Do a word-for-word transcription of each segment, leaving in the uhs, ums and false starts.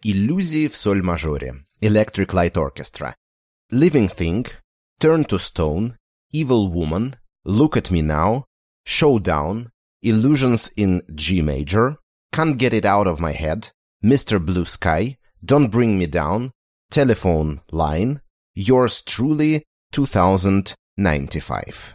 Иллюзии в соль-мажоре, Electric Light Orchestra, Living Thing, Turn to Stone, Evil Woman, Look at Me Now, Showdown, Illusions in G Major, Can't Get It Out of My Head, Mister Blue Sky, Don't Bring Me Down, Telephone Line, Yours Truly, two thousand ninety-five.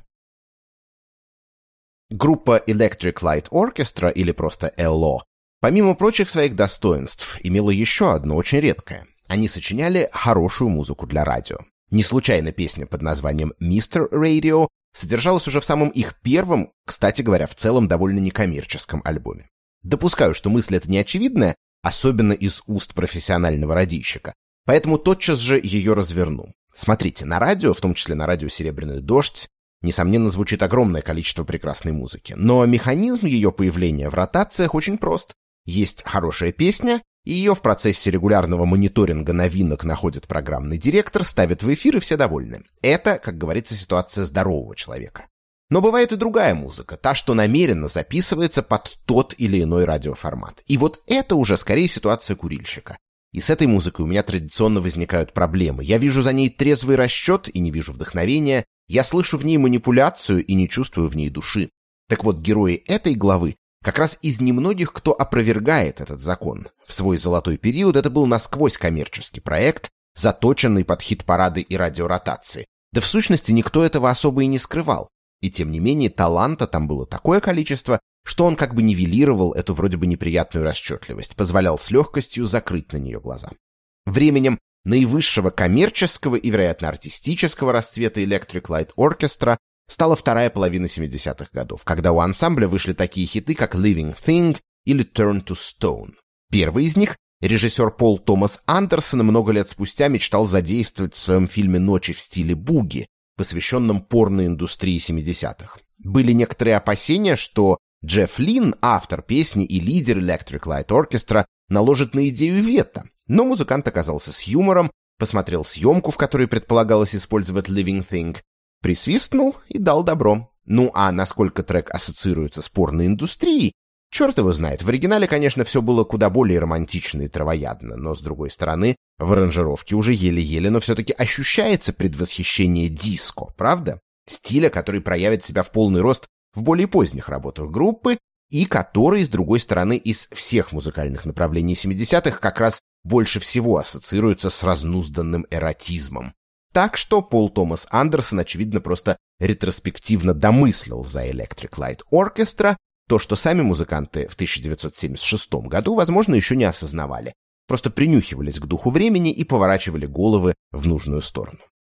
Группа Electric Light Orchestra, или просто эл о, помимо прочих своих достоинств, имела еще одно очень редкое. Они сочиняли хорошую музыку для радио. Не случайно песня под названием «Мистер Radio» содержалась уже в самом их первом, кстати говоря, в целом довольно некоммерческом альбоме. Допускаю, что мысль эта неочевидная, особенно из уст профессионального радийщика, поэтому тотчас же ее разверну. Смотрите, на радио, в том числе на радио «Серебряный дождь», несомненно, звучит огромное количество прекрасной музыки, но механизм ее появления в ротациях очень прост. Есть хорошая песня, и ее в процессе регулярного мониторинга новинок находит программный директор, ставит в эфир, и все довольны. Это, как говорится, ситуация здорового человека. Но бывает и другая музыка, та, что намеренно записывается под тот или иной радиоформат. И вот это уже скорее ситуация курильщика. И с этой музыкой у меня традиционно возникают проблемы. Я вижу за ней трезвый расчет и не вижу вдохновения. Я слышу в ней манипуляцию и не чувствую в ней души. Так вот, герои этой главы как раз из немногих, кто опровергает этот закон. В свой золотой период это был насквозь коммерческий проект, заточенный под хит-парады и радиоротации. Да в сущности никто этого особо и не скрывал. И тем не менее таланта там было такое количество, что он как бы нивелировал эту вроде бы неприятную расчетливость, позволял с легкостью закрыть на нее глаза. Временем наивысшего коммерческого и, вероятно, артистического расцвета Electric Light Orchestra стала вторая половина семидесятых годов, когда у ансамбля вышли такие хиты, как Living Thing или Turn to Stone. Первый из них режиссер Пол Томас Андерсон много лет спустя мечтал задействовать в своем фильме «Ночи в стиле буги», посвященном порноиндустрии семидесятых. Были некоторые опасения, что Джефф Лин, автор песни и лидер Electric Light Orchestra, наложит на идею вето, но музыкант оказался с юмором, посмотрел съемку, в которой предполагалось использовать Living Thing, присвистнул и дал добро. Ну а насколько трек ассоциируется с порноиндустрией, черт его знает. В оригинале, конечно, все было куда более романтично и травоядно, но, с другой стороны, в аранжировке уже еле-еле, но все-таки ощущается предвосхищение диско, правда? Стиля, который проявит себя в полный рост в более поздних работах группы и который, с другой стороны, из всех музыкальных направлений семидесятых как раз больше всего ассоциируется с разнузданным эротизмом. Так что Пол Томас Андерсон, очевидно, просто ретроспективно домыслил за Electric Light Orchestra то, что сами музыканты в тысяча девятьсот семьдесят шестом году, возможно, еще не осознавали, просто принюхивались к духу времени и поворачивали головы в нужную сторону.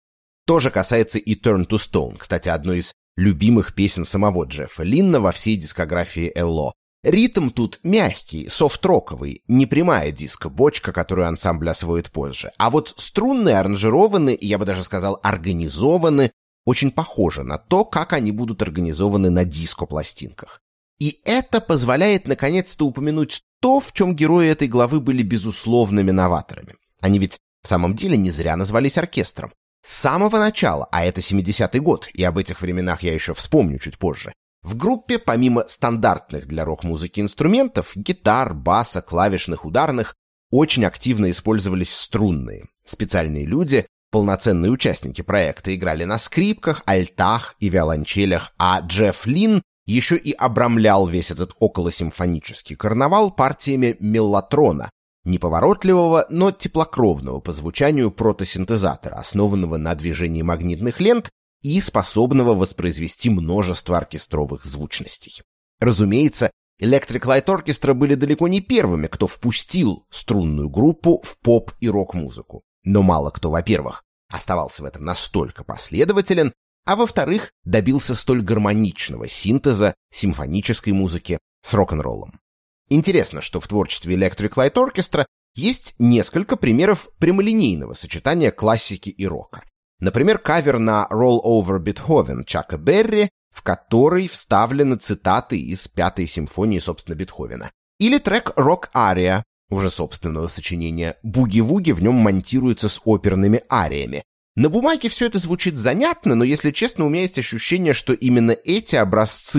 То же касается и Turn to Stone, кстати, одной из любимых песен самого Джеффа Линна во всей дискографии эл о. Ритм тут мягкий, софт-роковый, не прямая диско-бочка, которую ансамбль освоит позже. А вот струнные аранжированы, я бы даже сказал, организованы, очень похоже на то, как они будут организованы на диско-пластинках. И это позволяет наконец-то упомянуть то, в чем герои этой главы были безусловными новаторами. Они ведь в самом деле не зря назвались оркестром. С самого начала, а это семидесятый год, и об этих временах я еще вспомню чуть позже, в группе, помимо стандартных для рок-музыки инструментов, гитар, баса, клавишных, ударных, очень активно использовались струнные. Специальные люди, полноценные участники проекта, играли на скрипках, альтах и виолончелях, а Джефф Лин еще и обрамлял весь этот околосимфонический карнавал партиями меллотрона, неповоротливого, но теплокровного по звучанию протосинтезатора, основанного на движении магнитных лент и способного воспроизвести множество оркестровых звучностей. Разумеется, Electric Light Orchestra были далеко не первыми, кто впустил струнную группу в поп- и рок-музыку. Но мало кто, во-первых, оставался в этом настолько последователен, а во-вторых, добился столь гармоничного синтеза симфонической музыки с рок-н-роллом. Интересно, что в творчестве Electric Light Orchestra есть несколько примеров прямолинейного сочетания классики и рока. Например, кавер на «Roll Over Beethoven» Чака Берри, в который вставлены цитаты из пятой симфонии, собственно, Бетховена. Или трек «Rock Aria», уже собственного сочинения. Буги-вуги в нем монтируются с оперными ариями. На бумаге все это звучит занятно, но, если честно, у меня есть ощущение, что именно эти образцы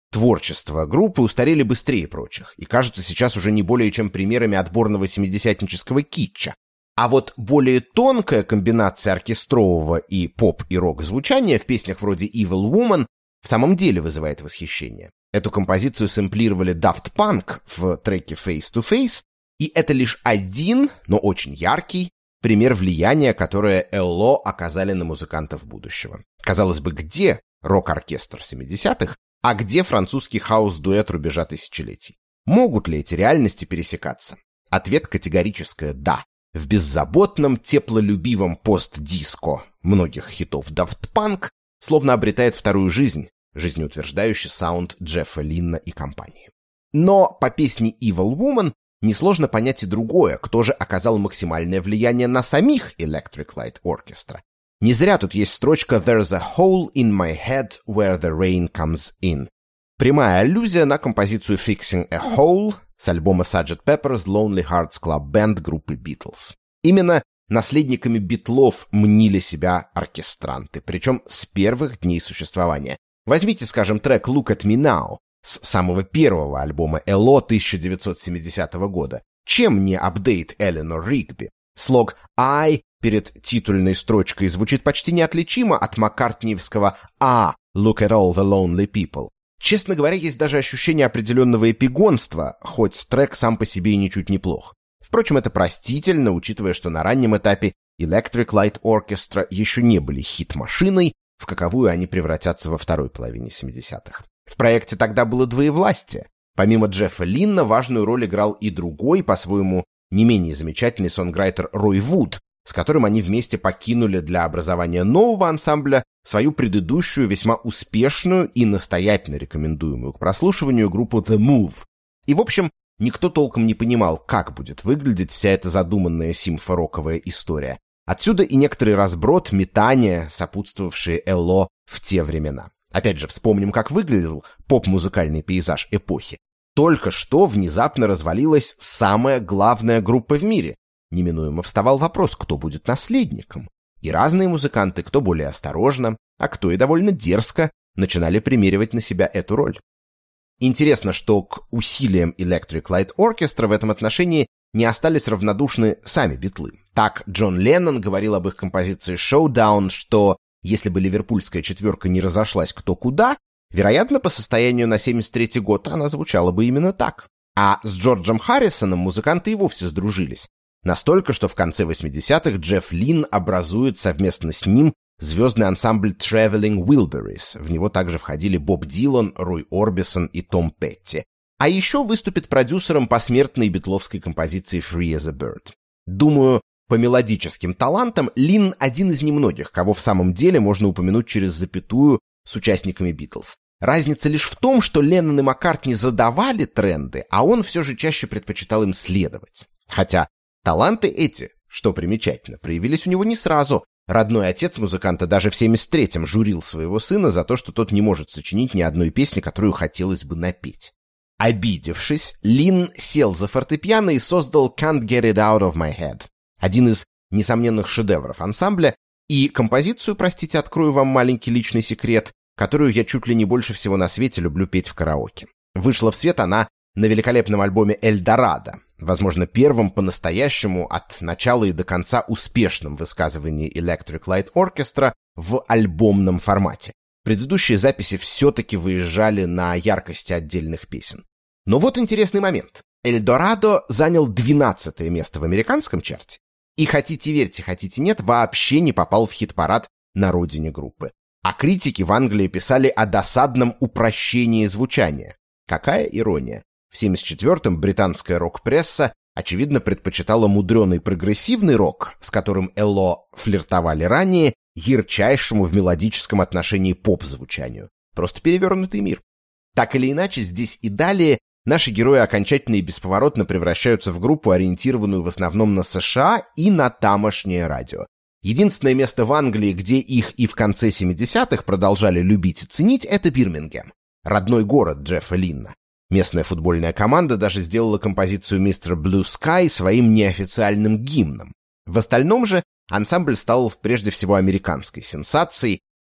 творчества группы устарели быстрее прочих и кажутся сейчас уже не более чем примерами отборного семидесятнического китча. А вот более тонкая комбинация оркестрового и поп- и рок-звучания в песнях вроде «Evil Woman» в самом деле вызывает восхищение. Эту композицию сэмплировали Daft Punk в треке Face to Face, и это лишь один, но очень яркий пример влияния, которое эл о оказали на музыкантов будущего. Казалось бы, где рок-оркестр семидесятых, а где французский хаус-дуэт рубежа тысячелетий? Могут ли эти реальности пересекаться? Ответ категорическое «да». В беззаботном, теплолюбивом пост-диско многих хитов Daft Punk словно обретает вторую жизнь, жизнеутверждающий саунд Джеффа Линна и компании. Но по песне Evil Woman несложно понять и другое, кто же оказал максимальное влияние на самих Electric Light Orchestra. Не зря тут есть строчка «There's a hole in my head where the rain comes in». Прямая аллюзия на композицию «Fixing a Hole» с альбома сарджент Pepper's Lonely Hearts Club Band группы Beatles. Именно наследниками Битлов мнили себя оркестранты, причем с первых дней существования. Возьмите, скажем, трек «Look at me now» с самого первого альбома эл о тысяча девятьсот семидесятого года. Чем не апдейт Эленор Ригби? Слог «I» перед титульной строчкой звучит почти неотличимо от маккартниевского «Ah, look at all the lonely people». Честно говоря, есть даже ощущение определенного эпигонства, хоть трек сам по себе и ничуть неплох. Впрочем, это простительно, учитывая, что на раннем этапе Electric Light Orchestra еще не были хит-машиной, в каковую они превратятся во второй половине семидесятых. В проекте тогда было двоевластие. Помимо Джеффа Линна важную роль играл и другой, по-своему, не менее замечательный сонграйтер Рой Вуд, с которым они вместе покинули для образования нового ансамбля свою предыдущую, весьма успешную и настоятельно рекомендуемую к прослушиванию группу The Move. И, в общем, никто толком не понимал, как будет выглядеть вся эта задуманная симфороковая история. Отсюда и некоторый разброд, метания, сопутствовавшие эл о в те времена. Опять же, вспомним, как выглядел поп-музыкальный пейзаж эпохи. Только что внезапно развалилась самая главная группа в мире. Неминуемо вставал вопрос, кто будет наследником. И разные музыканты, кто более осторожно, а кто и довольно дерзко, начинали примеривать на себя эту роль. Интересно, что к усилиям Electric Light Orchestra в этом отношении не остались равнодушны сами Битлы. Так Джон Леннон говорил об их композиции «Showdown», что если бы ливерпульская четверка не разошлась кто куда, вероятно, по состоянию на семьдесят третий год она звучала бы именно так. А с Джорджем Харрисоном музыканты и вовсе сдружились. Настолько, что в конце восьмидесятых Джефф Линн образует совместно с ним звездный ансамбль Traveling Wilburys. В него также входили Боб Дилан, Рой Орбисон и Том Петти. А еще выступит продюсером посмертной битловской композиции Free as a Bird. Думаю, по мелодическим талантам Линн один из немногих, кого в самом деле можно упомянуть через запятую с участниками Битлз. Разница лишь в том, что Леннон и Маккартни задавали тренды, а он все же чаще предпочитал им следовать. Хотя таланты эти, что примечательно, проявились у него не сразу. Родной отец музыканта даже в семьдесят третьем журил своего сына за то, что тот не может сочинить ни одной песни, которую хотелось бы напеть. Обидевшись, Линн сел за фортепиано и создал «Can't Get It Out of My Head», один из несомненных шедевров ансамбля, и композицию, простите, открою вам маленький личный секрет, которую я чуть ли не больше всего на свете люблю петь в караоке. Вышла в свет она на великолепном альбоме «Эльдорадо», возможно, первым по-настоящему от начала и до конца успешном высказывании Electric Light Orchestra в альбомном формате. Предыдущие записи все-таки выезжали на яркости отдельных песен. Но вот интересный момент. «Эльдорадо» занял двенадцатое место в американском чарте, и хотите верьте, хотите нет, вообще не попал в хит-парад на родине группы. А критики в Англии писали о досадном упрощении звучания. Какая ирония. В семьдесят четвёртом британская рок-пресса, очевидно, предпочитала мудреный прогрессивный рок, с которым эл о флиртовали ранее, ярчайшему в мелодическом отношении поп-звучанию. Просто перевернутый мир. Так или иначе, здесь и далее наши герои окончательно и бесповоротно превращаются в группу, ориентированную в основном на США и на тамошнее радио. Единственное место в Англии, где их и в конце семидесятых продолжали любить и ценить, это Бирмингем, родной город Джеффа Линна. Местная футбольная команда даже сделала композицию мистер Blue Sky своим неофициальным гимном. В остальном же ансамбль стал прежде всего американской сенсацией,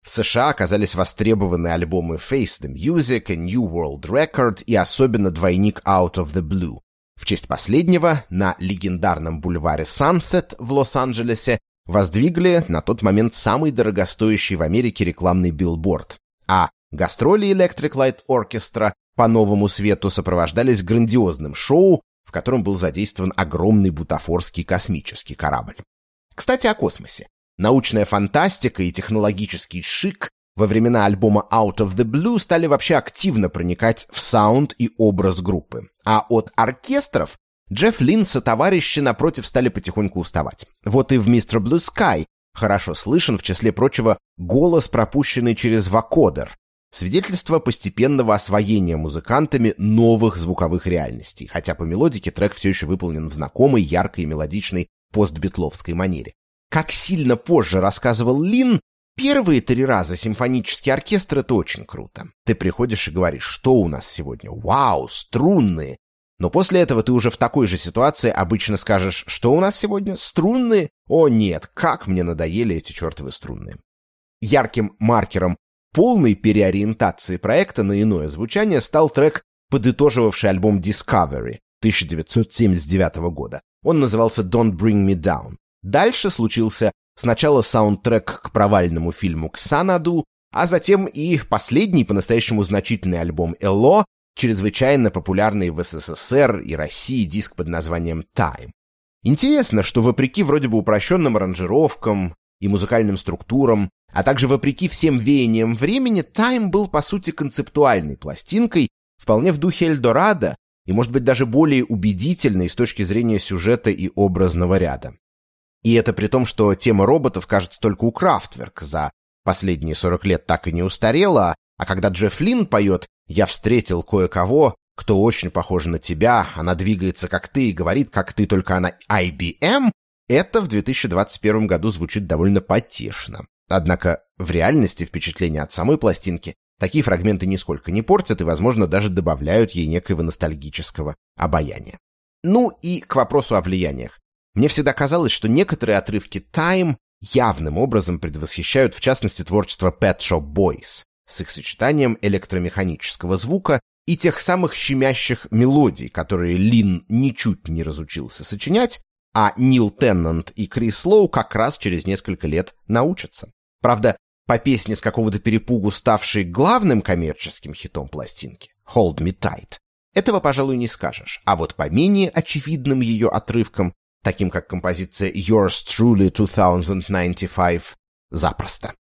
В США оказались востребованы альбомы Face the Music, A New World Record и особенно двойник Out of the Blue. В честь последнего на легендарном бульваре Sunset в Лос-Анджелесе воздвигли на тот момент самый дорогостоящий в Америке рекламный билборд, а гастроли Electric Light Orchestra по Новому Свету сопровождались грандиозным шоу, в котором был задействован огромный бутафорский космический корабль. Кстати, о космосе. Научная фантастика и технологический шик во времена альбома Out of the Blue стали вообще активно проникать в саунд и образ группы. А от оркестров Джефф Линн со товарищи, напротив, стали потихоньку уставать. Вот и в мистер Blue Sky хорошо слышен, в числе прочего, голос, пропущенный через вокодер, свидетельство постепенного освоения музыкантами новых звуковых реальностей, хотя по мелодике трек все еще выполнен в знакомой, яркой и мелодичной постбитловской манере. Как сильно позже рассказывал Линн, первые три раза симфонический оркестр — это очень круто. Ты приходишь и говоришь, что у нас сегодня? Вау, струнные! Но после этого ты уже в такой же ситуации обычно скажешь, что у нас сегодня? Струнные? О нет, как мне надоели эти чертовы струнные. Ярким маркером полной переориентации проекта на иное звучание стал трек, подытоживавший альбом Discovery тысяча девятьсот семьдесят девятого года. Он назывался Don't Bring Me Down. Дальше случился сначала саундтрек к провальному фильму «Ксанаду», а затем и последний по-настоящему значительный альбом Элло, чрезвычайно популярный в СССР и России диск под названием «Time». Интересно, что вопреки вроде бы упрощенным аранжировкам и музыкальным структурам, а также вопреки всем веяниям времени, «Time» был по сути концептуальной пластинкой, вполне в духе Эльдорадо и, может быть, даже более убедительной с точки зрения сюжета и образного ряда. И это при том, что тема роботов, кажется, только у Kraftwerk за последние сорок лет так и не устарела, а когда Джефф Линн поет «Я встретил кое-кого, кто очень похож на тебя, она двигается как ты и говорит, как ты, только она ай би эм», это в две тысячи двадцать первом году звучит довольно потешно. Однако в реальности впечатление от самой пластинки такие фрагменты нисколько не портят и, возможно, даже добавляют ей некоего ностальгического обаяния. Ну и к вопросу о влияниях. Мне всегда казалось, что некоторые отрывки Time явным образом предвосхищают, в частности, творчество Pet Shop Boys с их сочетанием электромеханического звука и тех самых щемящих мелодий, которые Линн ничуть не разучился сочинять, а Нил Теннант и Крис Лоу как раз через несколько лет научатся. Правда, по песне с какого-то перепугу, ставшей главным коммерческим хитом пластинки «Hold Me Tight», этого, пожалуй, не скажешь, а вот по менее очевидным ее отрывкам, таким как композиция «Yours Truly две тысячи девяносто пять», запросто.